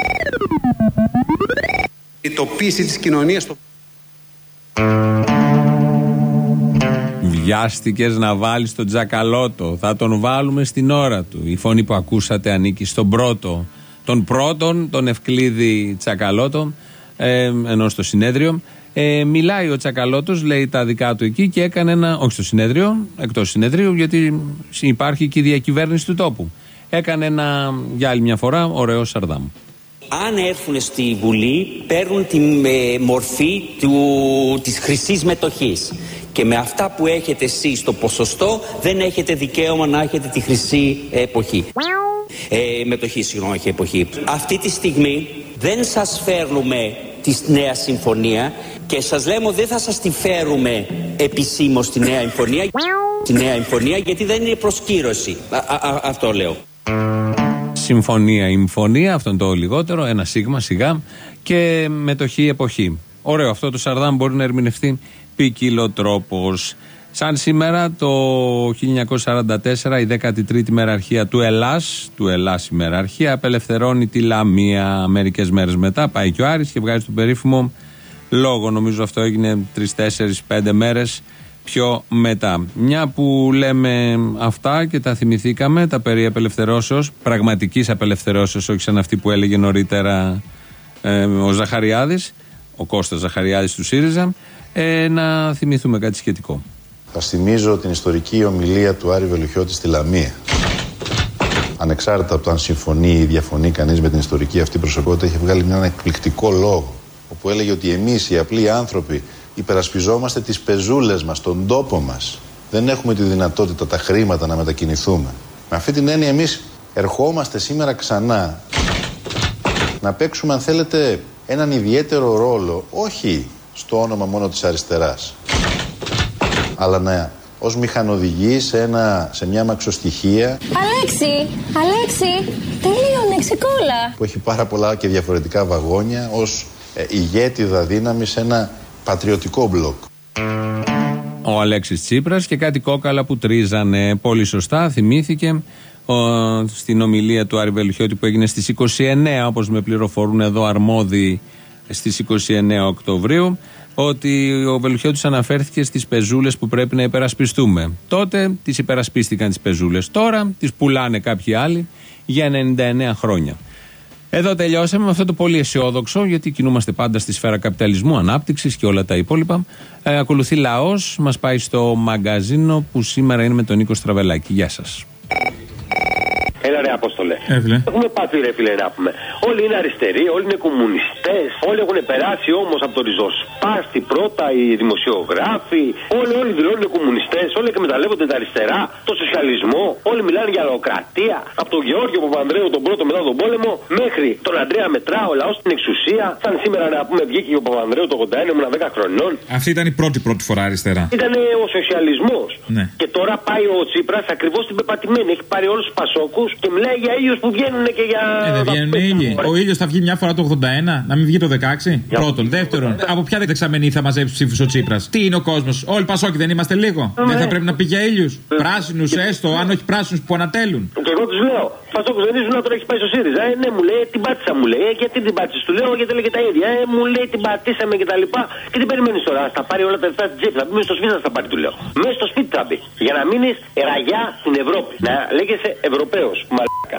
Η τοπίση της κοινωνίας. Βιάστηκες να βάλεις τον Τζακαλώτο. Θα τον βάλουμε στην ώρα του. Η φωνή που ακούσατε ανήκει στον πρώτο. Τον πρώτον, τον Ευκλήδη Τσακαλώτο, ενώ στο συνέδριο. Μιλάει ο Τσακαλώτος, λέει τα δικά του εκεί και έκανε ένα. Όχι στο συνέδριο, εκτός συνεδρίου, γιατί υπάρχει και η διακυβέρνηση του τόπου. Έκανε ένα, για άλλη μια φορά, ωραίο Σαρδάμ. Αν έρθουν στη Βουλή, παίρνουν τη μορφή της χρυσής μετοχής. Και με αυτά που έχετε εσείς στο ποσοστό, δεν έχετε δικαίωμα να έχετε τη χρυσή εποχή. Μετοχή, συγγνώμη, όχι εποχή. Αυτή τη στιγμή δεν σας φέρνουμε τη νέα συμφωνία και σας λέμε ότι δεν θα σας τη φέρουμε επισήμως τη νέα συμφωνία, γιατί δεν είναι προσκύρωση. Αυτό λέω. Συμφωνία, ημφωνία, αυτό είναι το λιγότερο, ένα σίγμα, σιγά, και μετοχή, εποχή. Ωραίο, αυτό το Σαρδάμ μπορεί να ερμηνευτεί ποικιλοτρόπως. Σαν σήμερα το 1944 η 13η μεραρχία του Ελλάς ημεραρχία, απελευθερώνει τη Λαμία. Μερικές μέρες μετά πάει και ο Άρης και βγάζει τον περίφημο λόγο. Νομίζω αυτό έγινε 3, 4, 5 μέρες πιο μετά. Μια που λέμε αυτά και τα θυμηθήκαμε, τα περί απελευθερώσεως, πραγματικής απελευθερώσεως, όχι σαν αυτή που έλεγε νωρίτερα ο Ζαχαριάδης, ο Κώστας Ζαχαριάδης του ΣΥΡΙΖΑ, να θυμηθούμε κάτι σχετικό. Θα θυμίζω την ιστορική ομιλία του Άρη Βελουχιώτη στη Λαμία. Ανεξάρτητα από το αν συμφωνεί ή διαφωνεί κανείς με την ιστορική αυτή προσωπικότητα, είχε βγάλει έναν εκπληκτικό λόγο, όπου έλεγε ότι εμείς οι απλοί άνθρωποι υπερασπιζόμαστε τις πεζούλες μας, τον τόπο μας. Δεν έχουμε τη δυνατότητα τα χρήματα να μετακινηθούμε. Με αυτή την έννοια εμείς ερχόμαστε σήμερα ξανά να παίξουμε, αν θέλετε, έναν ιδιαίτερο ρόλο, όχι στο όνομα μόνο της αριστεράς, αλλά ως μηχανοδηγή σε μια μαξοστοιχεία. Αλέξη, τελείωνε, ξεκόλα. Που έχει πάρα πολλά και διαφορετικά βαγόνια, ως ηγέτιδα δύναμη σε ένα πατριωτικό μπλοκ. Ο Αλέξης Τσίπρας και κάτι κόκαλα που τρίζανε. Πολύ σωστά θυμήθηκε στην ομιλία του Άρη Βελουχιώτη που έγινε στις 29, όπως με πληροφορούν εδώ αρμόδιοι, στις 29 Οκτωβρίου, ότι ο Βελουχιώτης αναφέρθηκε στις πεζούλες που πρέπει να υπερασπιστούμε. Τότε τις υπερασπίστηκαν τις πεζούλες. Τώρα τις πουλάνε κάποιοι άλλοι για 99 χρόνια. Εδώ τελειώσαμε με αυτό το πολύ αισιόδοξο, γιατί κινούμαστε πάντα στη σφαίρα καπιταλισμού, ανάπτυξης και όλα τα υπόλοιπα. Ακολουθεί Λαός, μας πάει στο μαγκαζίνο που σήμερα είναι με τον Νίκο Στραβελάκη. Γεια σας. Έλα ρε Απόστολε. Έχουμε πάθει ρε φίλε να πούμε. Όλοι είναι αριστεροί, όλοι είναι κομμουνιστές. Όλοι έχουν περάσει όμως από το ριζοσπάστη πρώτα οι δημοσιογράφοι. Όλοι δηλώνουν κομμουνιστές. Όλοι εκμεταλλεύονται τα αριστερά, το σοσιαλισμό. Όλοι μιλάνε για λαοκρατία. Από τον Γεώργιο Παπανδρέου τον πρώτο μετά τον πόλεμο μέχρι τον Αντρέα Μετρά, ο λαός στην εξουσία. Σαν σήμερα να πούμε βγήκε ο Παπανδρέου το 81, ήμουν 10 χρονών. Αυτή ήταν η πρώτη φορά αριστερά. Ήταν ο σοσιαλισμός. Ναι. Και τώρα πάει ο Τσίπρας ακριβώς την πεπατημένη. Έχει πάρει όλους τους πασόκους και μιλάει για ήλιους που βγαίνουν και για. Δεν βγαίνουν ήλιοι. Ο ήλιος θα βγει μια φορά το 81, να μην βγει το 16. Πρώτον. Δεύτερον, από ποια δεξαμενή θα μαζέψει ψήφους ο Τσίπρας? Τι είναι ο κόσμος? Όλοι πασόκοι δεν είμαστε λίγο? Δεν θα πρέπει να πει για ήλιους? Πράσινους έστω, αν όχι πράσινους που ανατέλουν. Και εγώ τους λέω, πασόκους δεν ήσουν, τώρα έχει πάει στο ΣΥΡΙΖΑ. Ναι, μου λέει την πάτησα, μου λέει. Γιατί την πάτησες? Του λέω γιατί λέγε τα ίδια. Μου λέει την πατήσαμε και τα λοιπά. Και τι περιμένεις τώρα? Θα πάρει όλα τα λεφτά στην τσέπη. Θα πει μέσα στο σπίτι θα πάρει, του λέω. Μέσα στο σπίτι θα μπει. Για να μείνεις ραγιά στην Ευρώπη. Να λέγεσαι Ευρωπαίος. Μαλάκα.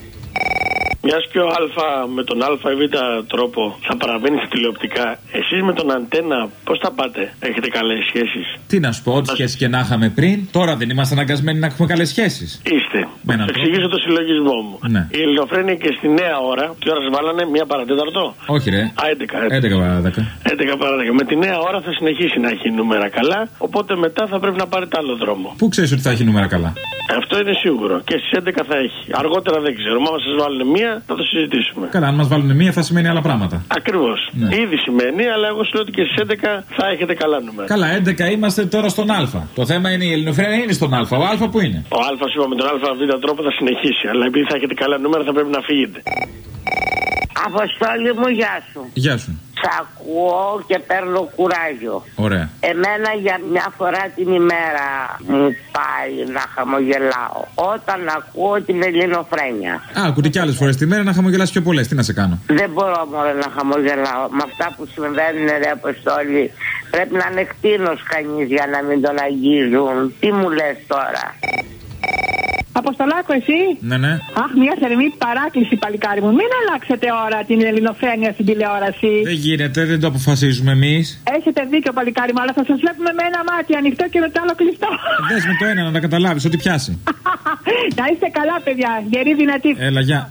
Μιας και ο Α με τον ΑΒ τρόπο θα παραβαίνει στα τηλεοπτικά, εσείς με τον Αντένα πώς θα πάτε? Έχετε καλές σχέσεις? Τι να σου πω, ό,τι σχέσεις και να είχαμε πριν, τώρα δεν είμαστε αναγκασμένοι να έχουμε καλές σχέσεις. Είστε. Θα εξηγήσω το συλλογισμό μου. Ναι. Η Ελληνοφρένεια και στη Νέα Ώρα, τι ώρα σας βάλανε, 1 παρατέταρτο? Όχι ρε. 11 παρατέταρτο. Με τη Νέα Ώρα θα συνεχίσει να έχει νούμερα καλά, οπότε μετά θα πρέπει να πάρετε άλλο δρόμο. Πού ξέρεις ότι θα έχει νούμερα καλά? Αυτό είναι σίγουρο. Και στις 11 θα έχει. Αργότερα δεν ξέρω. Μα σας βάλουν 1, θα το συζητήσουμε. Καλά, αν μας βάλουν 1 θα σημαίνει άλλα πράγματα. Ακριβώς. Ναι. Ήδη σημαίνει, αλλά εγώ σου λέω ότι και στις 11 θα έχετε καλά νούμερα. Καλά, 11 είμαστε τώρα στον Α. Το θέμα είναι η Ελληνοφρένεια είναι στον Α. Ο Α που είναι? Ο Α είπα με τον ΑΒ τρόπο θα συνεχίσει. Αλλά επειδή θα έχετε καλά νούμερα θα πρέπει να φύγετε. Αποστόλη μου, γεια σου. Γεια σου. Σ' ακούω και παίρνω κουράγιο. Ωραία. Εμένα για μια φορά την ημέρα μου πάει να χαμογελάω όταν ακούω την ελληνοφρένεια. Ακούτε κι άλλες φορές τη μέρα να χαμογελάς πιο πολλές. Τι να σε κάνω. Δεν μπορώ μόνο να χαμογελάω. Με αυτά που συμβαίνουν, ρε Αποστόλη, πρέπει να είναι κτήνος κανείς για να μην τον αγγίζουν. Τι μου λες τώρα? Αποστολάκο, εσύ. Ναι, ναι. Αχ, μια θερμή παράκληση, παλικάρι μου. Μην αλλάξετε ώρα την ελληνοφρένεια στην τηλεόραση. Δεν γίνεται, δεν το αποφασίζουμε εμείς. Έχετε δίκιο, παλικάρι μου, αλλά θα σας βλέπουμε με ένα μάτι ανοιχτό και με το άλλο κλειστό. Δες με το ένα να τα καταλάβεις, ό,τι πιάσει. Να είστε καλά, παιδιά. Γεροί δυνατοί. Έλα, γεια.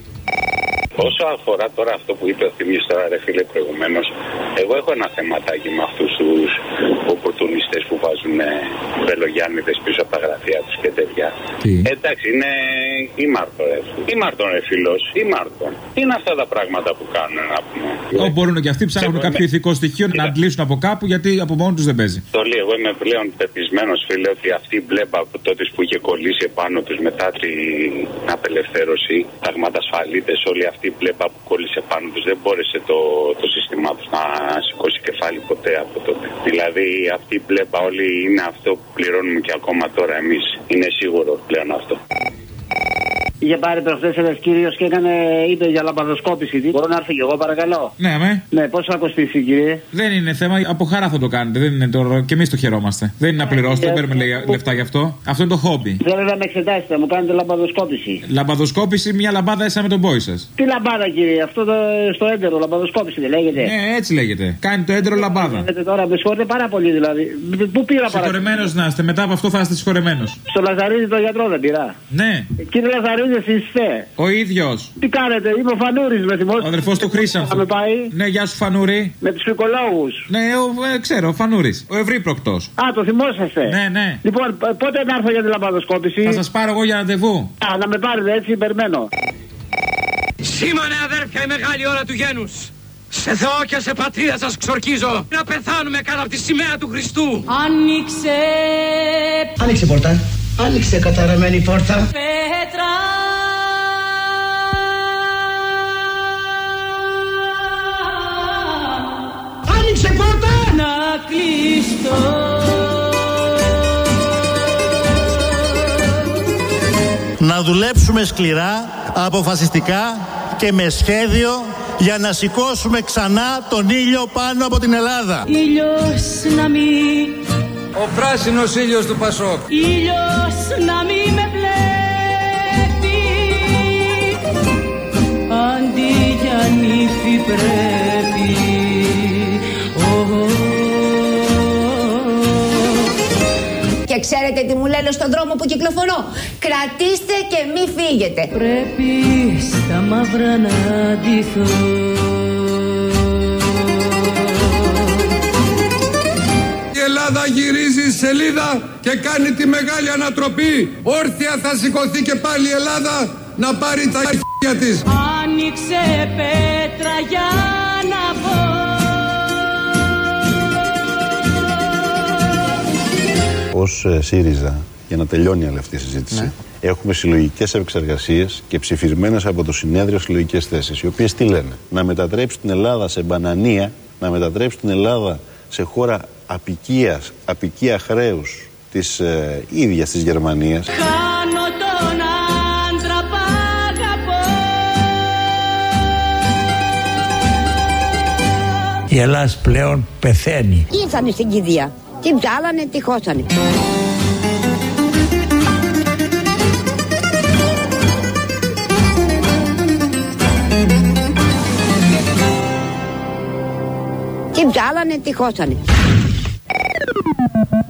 Όσο αφορά τώρα αυτό που είπε ο Θήμιος τώρα, ρε φίλε, προηγουμένως, εγώ έχω ένα θεματάκι με αυτούς τους οπορτουνιστές που βάζουν βελογιάννηδες πίσω από τα γραφεία τους και τέτοια. Εντάξει, είναι ήμαρτον, ρε. Ήμαρτον, ρε φίλος, ήμαρτον. Τι είναι αυτά τα πράγματα που κάνουν, να πούμε. Μπορούν και αυτοί ψάχνουν κάποιο ηθικό στοιχείο να αντλήσουν από κάπου, γιατί από μόνο τους δεν παίζει. Το λέει, εγώ είμαι πλέον πεπισμένος, φίλε, ότι αυτή η μπλέμπα από τότε που είχε κολλήσει επάνω τους μετά την απελευθέρωση, ταγματασφαλίτες, όλοι αυτοί η μπλέμπα που κόλλησε πάνω τους δεν μπόρεσε το σύστημά τους να σηκώσει κεφάλι ποτέ από τότε. Δηλαδή αυτή η μπλέμπα όλοι είναι αυτό που πληρώνουμε και ακόμα τώρα εμείς. Είναι σίγουρο πλέον αυτό. Είχε πάρει προχθές ένας κύριος και είπε για λαμπαδοσκόπηση. Μπορώ να έρθω κι εγώ, παρακαλώ? Ναι, αμέ. Ναι, πόσο θα κοστίσει, κύριε? Δεν είναι θέμα, από χαρά θα το κάνετε. Δεν είναι τώρα, και εμείς το χαιρόμαστε. Δεν είναι να πληρώσετε, δεν παίρνουμε λεφτά γι' αυτό. Αυτό είναι το χόμπι. Θέλω να με εξετάσετε, μου κάνετε λαμπαδοσκόπηση. Λαμπαδοσκόπηση, μια λαμπάδα ίσα με τον πόη σας. Τι λαμπάδα, κύριε? Αυτό στο έντερο, λαμπαδοσκόπηση δεν λέγεται? Ναι, έτσι λέγεται. Κάνει το έντερο λαμπάδα. Τώρα με συγχωρείτε πάρα πολύ δηλαδή. Πού πήρα παρακαλώ? Συγχωρεμένος να είστε, μετά από αυτό θα είστε συγχωρεμένος. Στο Λαζαρίδη το γιατρό δεν πήρα? Ναι. Κύριε Λαζαρίδη, είστε? Ο ίδιος. Τι κάνετε, είμαι ο Φανούρης, με θυμόσαστε? Ο αδερφός του Χρήσανθου. Θα με πάει? Ναι, γεια σου Φανούρη. Με τους οικολόγους. Ναι, ξέρω, ο Φανούρης. Ο Ευρύπροκτος. Α, το θυμόσαστε? Ναι, ναι. Λοιπόν, πότε να έρθω για τη λαμπαδοσκόπηση? Θα σας πάρω εγώ για ραντεβού. Α, να με πάρετε έτσι, περιμένω. Σήμανε αδέρφια η μεγάλη ώρα του γένους. Σε Θεό και σε πατρίδα σας ξορκίζω να πεθάνουμε κάτω από τη σημαία του Χριστού. Άνοιξε. Άνοιξε πόρτα. Άνοιξε καταραμένη πόρτα. Πέτρα. Άνοιξε πόρτα. Να κλειστώ. Να δουλέψουμε σκληρά, αποφασιστικά και με σχέδιο για να σηκώσουμε ξανά τον ήλιο πάνω από την Ελλάδα. Ήλιος να μην... Ο πράσινος ήλιος του Πασόκ. Ήλιος να μην με βλέπει. Αντί για νύφη πρέπει. Και ξέρετε τι μου λένε στον δρόμο που κυκλοφορώ? Κρατήστε και μη φύγετε. Πρέπει στα μαύρα να ντυθώ. Η Ελλάδα γυρίζει σελίδα και κάνει τη μεγάλη ανατροπή. Όρθια θα σηκωθεί και πάλι η Ελλάδα να πάρει τα χέρια της. Άνοιξε πέτρα για να πω. Ως ΣΥΡΙΖΑ, για να τελειώνει όλη αυτή η συζήτηση, έχουμε συλλογικές επεξεργασίες και ψηφισμένες από το συνέδριο συλλογικές θέσεις, οι οποίες τι λένε? Να μετατρέψει την Ελλάδα σε μπανανία, να μετατρέψει την Ελλάδα σε χώρα απικία χρέους της ίδιας της Γερμανίας. Χάνω τον άντρα που αγαπώ. Η Ελλάδα πλέον πεθαίνει. Ήρθανε στην κηδεία. Τι ψάλανε, τι χώσανε. Τι ψάλανε, τι χώσανε.